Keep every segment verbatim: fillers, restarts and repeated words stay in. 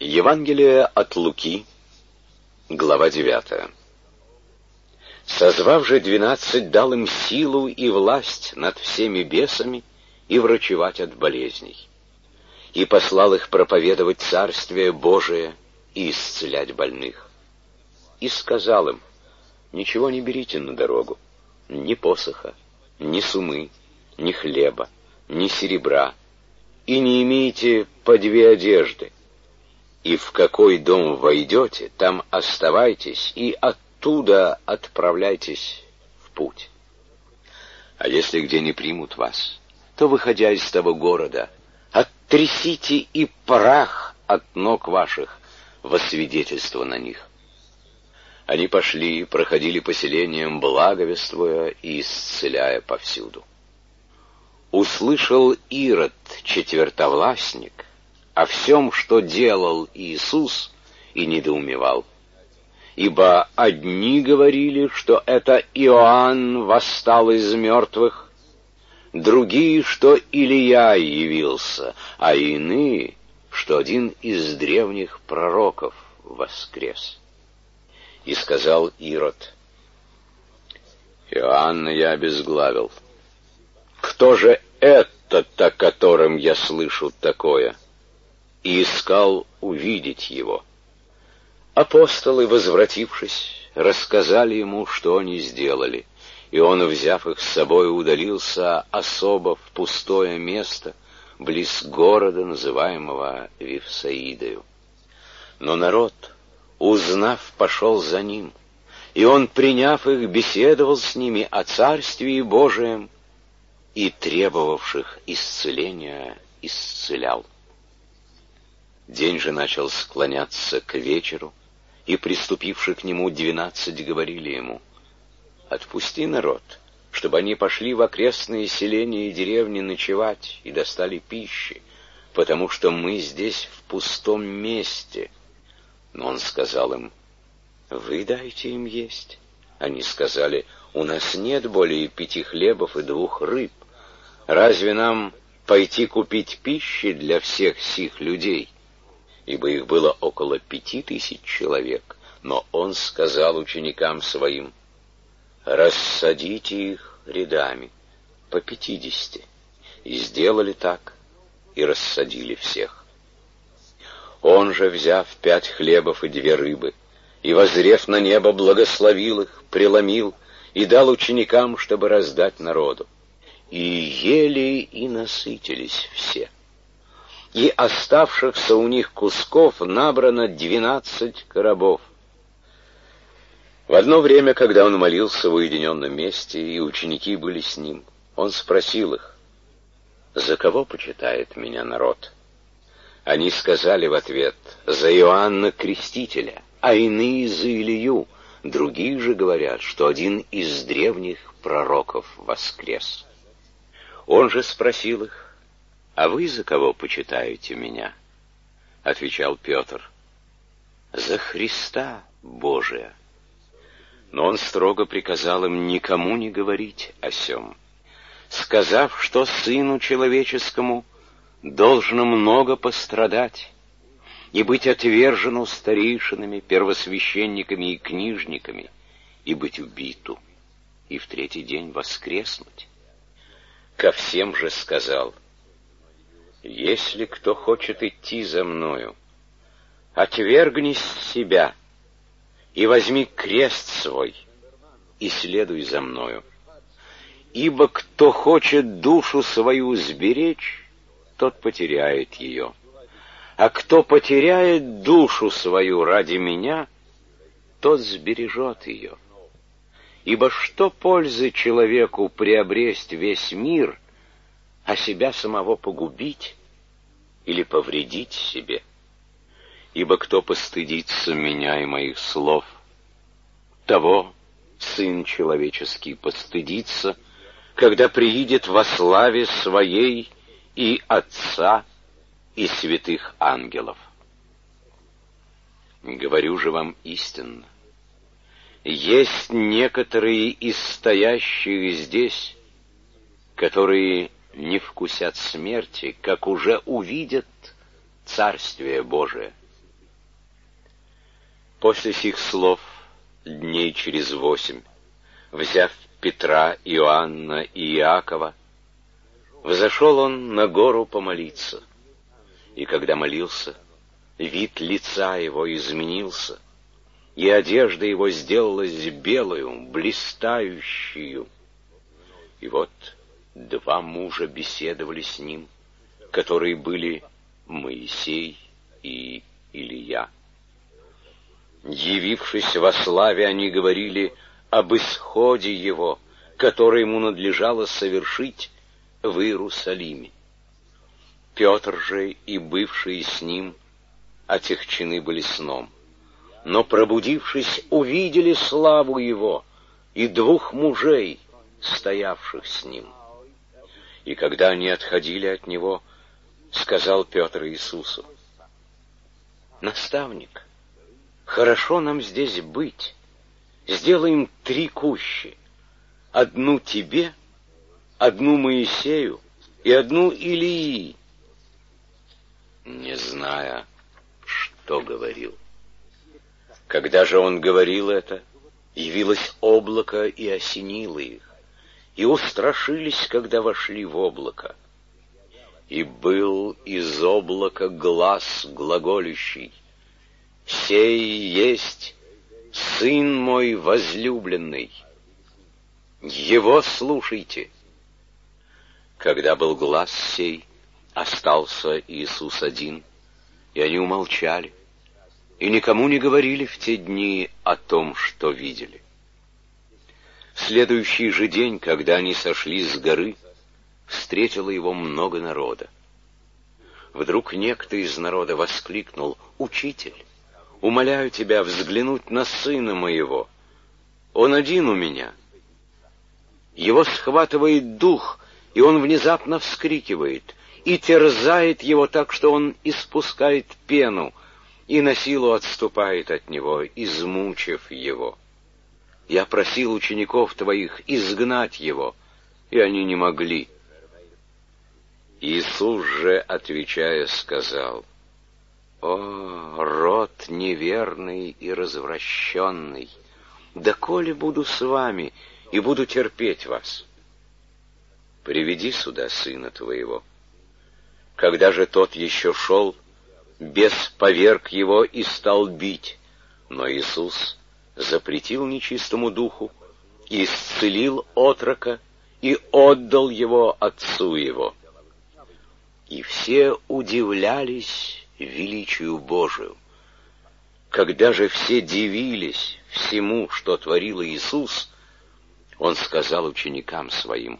Евангелие от Луки, глава девятая. Созвав же двенадцать, дал им силу и власть над всеми бесами и врачевать от болезней. И послал их проповедовать Царствие Божие и исцелять больных. И сказал им: ничего не берите на дорогу, ни посоха, ни сумы, ни хлеба, ни серебра, и не имейте по две одежды. И в какой дом войдете, там оставайтесь, и оттуда отправляйтесь в путь. А если где не примут вас, то, выходя из того города, оттрясите и прах от ног ваших во свидетельство на них. Они пошли, проходили по селениям, благовествуя и исцеляя повсюду. Услышал Ирод, четвертовластник, о всем, что делал Иисус, и недоумевал. Ибо одни говорили, что это Иоанн восстал из мертвых, другие, что Илия явился, а иные, что один из древних пророков воскрес. И сказал Ирод: Иоанна я обезглавил. Кто же этот, о котором я слышу такое? И искал увидеть его. Апостолы, возвратившись, рассказали ему, что они сделали, и он, взяв их с собой, удалился особо в пустое место, близ города, называемого Вифсаидою. Но народ, узнав, пошел за ним, и он, приняв их, беседовал с ними о Царствии Божием, и требовавших исцеления исцелял. День же начал склоняться к вечеру, и, приступивши к нему, двенадцать говорили ему: «Отпусти народ, чтобы они пошли в окрестные селения и деревни ночевать и достали пищи, потому что мы здесь в пустом месте». Но он сказал им: «Вы дайте им есть». Они сказали: «У нас нет более пяти хлебов и двух рыб. Разве нам пойти купить пищи для всех сих людей?» Ибо их было около пяти тысяч человек. Но он сказал ученикам своим: «Рассадите их рядами, по пятидесяти». И сделали так, и рассадили всех. Он же, взяв пять хлебов и две рыбы, и, воззрев на небо, благословил их, преломил и дал ученикам, чтобы раздать народу. И ели и насытились все. И оставшихся у них кусков набрано двенадцать коробов. В одно время, когда он молился в уединенном месте, и ученики были с ним, он спросил их: «За кого почитает меня народ?» Они сказали в ответ: «За Иоанна Крестителя, а иные за Илию, другие же говорят, что один из древних пророков воскрес». Он же спросил их: «А вы за кого почитаете меня?» Отвечал Петр: «За Христа Божия». Но он строго приказал им никому не говорить о сем, сказав, что Сыну Человеческому должно много пострадать и быть отвержену старейшинами, первосвященниками и книжниками, и быть убиту, и в третий день воскреснуть. Ко всем же сказал: «Если кто хочет идти за мною, отвергни себя и возьми крест свой, и следуй за мною. Ибо кто хочет душу свою сберечь, тот потеряет ее. А кто потеряет душу свою ради меня, тот сбережет ее. Ибо что пользы человеку приобресть весь мир, а себя самого погубить или повредить себе? Ибо кто постыдится меня и моих слов, того Сын Человеческий постыдится, когда приидет во славе Своей и Отца, и святых ангелов. Говорю же вам истинно, есть некоторые из стоящих здесь, которые не вкусят смерти, как уже увидят Царствие Божие. После сих слов, дней через восемь, взяв Петра, Иоанна и Иакова, взошел он на гору помолиться. И когда молился, вид лица его изменился, и одежда его сделалась белою, блистающую. И вот два мужа беседовали с ним, которые были Моисей и Илия. Явившись во славе, они говорили об исходе его, который ему надлежало совершить в Иерусалиме. Петр же и бывшие с ним отягчены были сном, но, пробудившись, увидели славу его и двух мужей, стоявших с ним. И когда они отходили от него, сказал Петр Иисусу: «Наставник, хорошо нам здесь быть. Сделаем три кущи: одну тебе, одну Моисею и одну Илии». Не зная, что говорил. Когда же он говорил это, явилось облако и осенило их, и устрашились, когда вошли в облако. И был из облака глас глаголющий: «Сей есть Сын мой возлюбленный, Его слушайте». Когда был глас сей, остался Иисус один, и они умолчали, и никому не говорили в те дни о том, что видели. В следующий же день, когда они сошли с горы, встретило его много народа. Вдруг некто из народа воскликнул: «Учитель, умоляю тебя взглянуть на сына моего. Он один у меня». Его схватывает дух, и он внезапно вскрикивает, и терзает его так, что он испускает пену, и на силу отступает от него, измучив его. Я просил учеников твоих изгнать его, и они не могли. Иисус же, отвечая, сказал: «О, род неверный и развращенный, доколе буду с вами и буду терпеть вас? Приведи сюда сына твоего». Когда же тот еще шел, бес поверг его и стал бить, но Иисус запретил нечистому духу, и исцелил отрока, и отдал его отцу его. И все удивлялись величию Божию. Когда же все дивились всему, что творил Иисус, Он сказал ученикам Своим: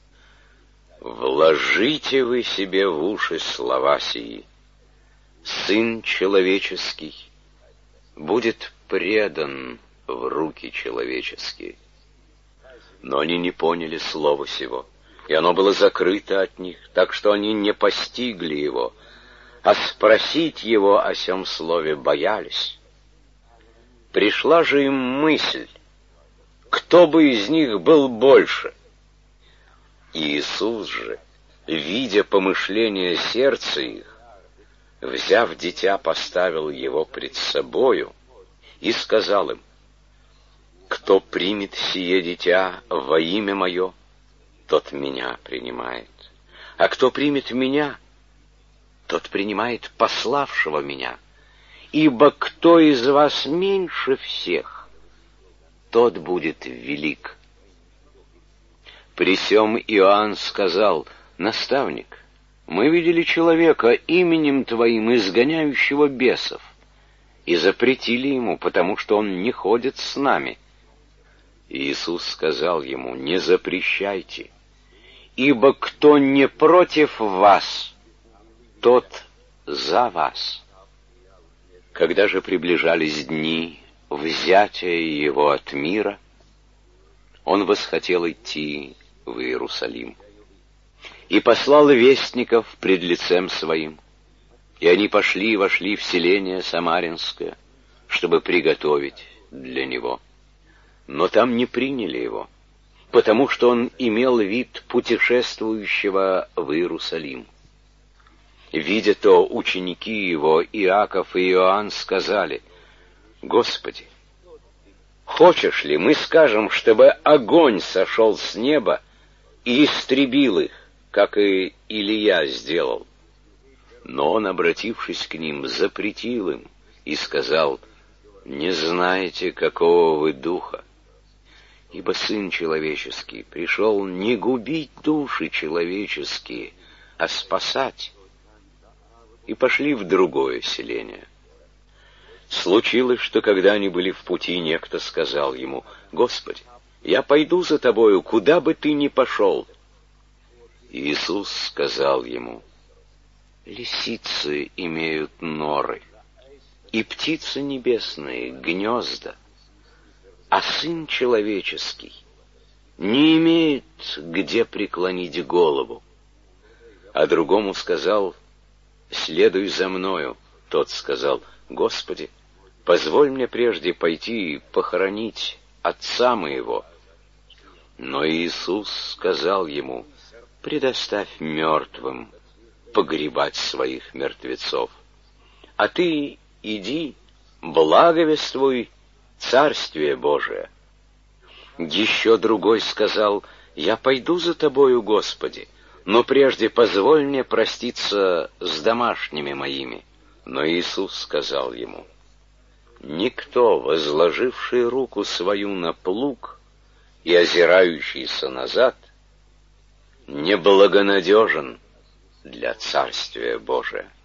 «Вложите вы себе в уши слова сии. Сын человеческий будет предан в руки человеческие». Но они не поняли слова сего, и оно было закрыто от них, так что они не постигли его, а спросить его о сем слове боялись. Пришла же им мысль, кто бы из них был больше. Иисус же, видя помышления сердца их, взяв дитя, поставил его пред собою и сказал им: «Кто примет сие дитя во имя мое, тот меня принимает, а кто примет меня, тот принимает пославшего меня. Ибо кто из вас меньше всех, тот будет велик». При сем Иоанн сказал: «Наставник, мы видели человека именем Твоим, изгоняющего бесов, и запретили ему, потому что он не ходит с нами». Иисус сказал ему: «Не запрещайте, ибо кто не против вас, тот за вас». Когда же приближались дни взятия его от мира, он восхотел идти в Иерусалим и послал вестников пред лицем своим, и они пошли и вошли в селение Самаринское, чтобы приготовить для него. Но там не приняли его, потому что он имел вид путешествующего в Иерусалим. Видя то, ученики его, Иаков и Иоанн, сказали: Господи, хочешь ли, мы скажем, чтобы огонь сошел с неба и истребил их, как и Илия сделал? Но он, обратившись к ним, запретил им и сказал: не знаете, какого вы духа, ибо Сын Человеческий пришел не губить души человеческие, а спасать. И пошли в другое селение. Случилось, что когда они были в пути, некто сказал ему: Господи, я пойду за тобою, куда бы ты ни пошел. Иисус сказал ему: лисицы имеют норы, и птицы небесные гнезда, а Сын Человеческий не имеет где преклонить голову. А другому сказал: следуй за мною. Тот сказал: Господи, позволь мне прежде пойти и похоронить отца моего. Но Иисус сказал ему: предоставь мертвым погребать своих мертвецов, а ты иди, благовествуй Царствие Божие. Еще другой сказал: я пойду за тобою, Господи, но прежде позволь мне проститься с домашними моими. Но Иисус сказал ему: никто, возложивший руку свою на плуг и озирающийся назад, не благонадежен для Царствия Божия.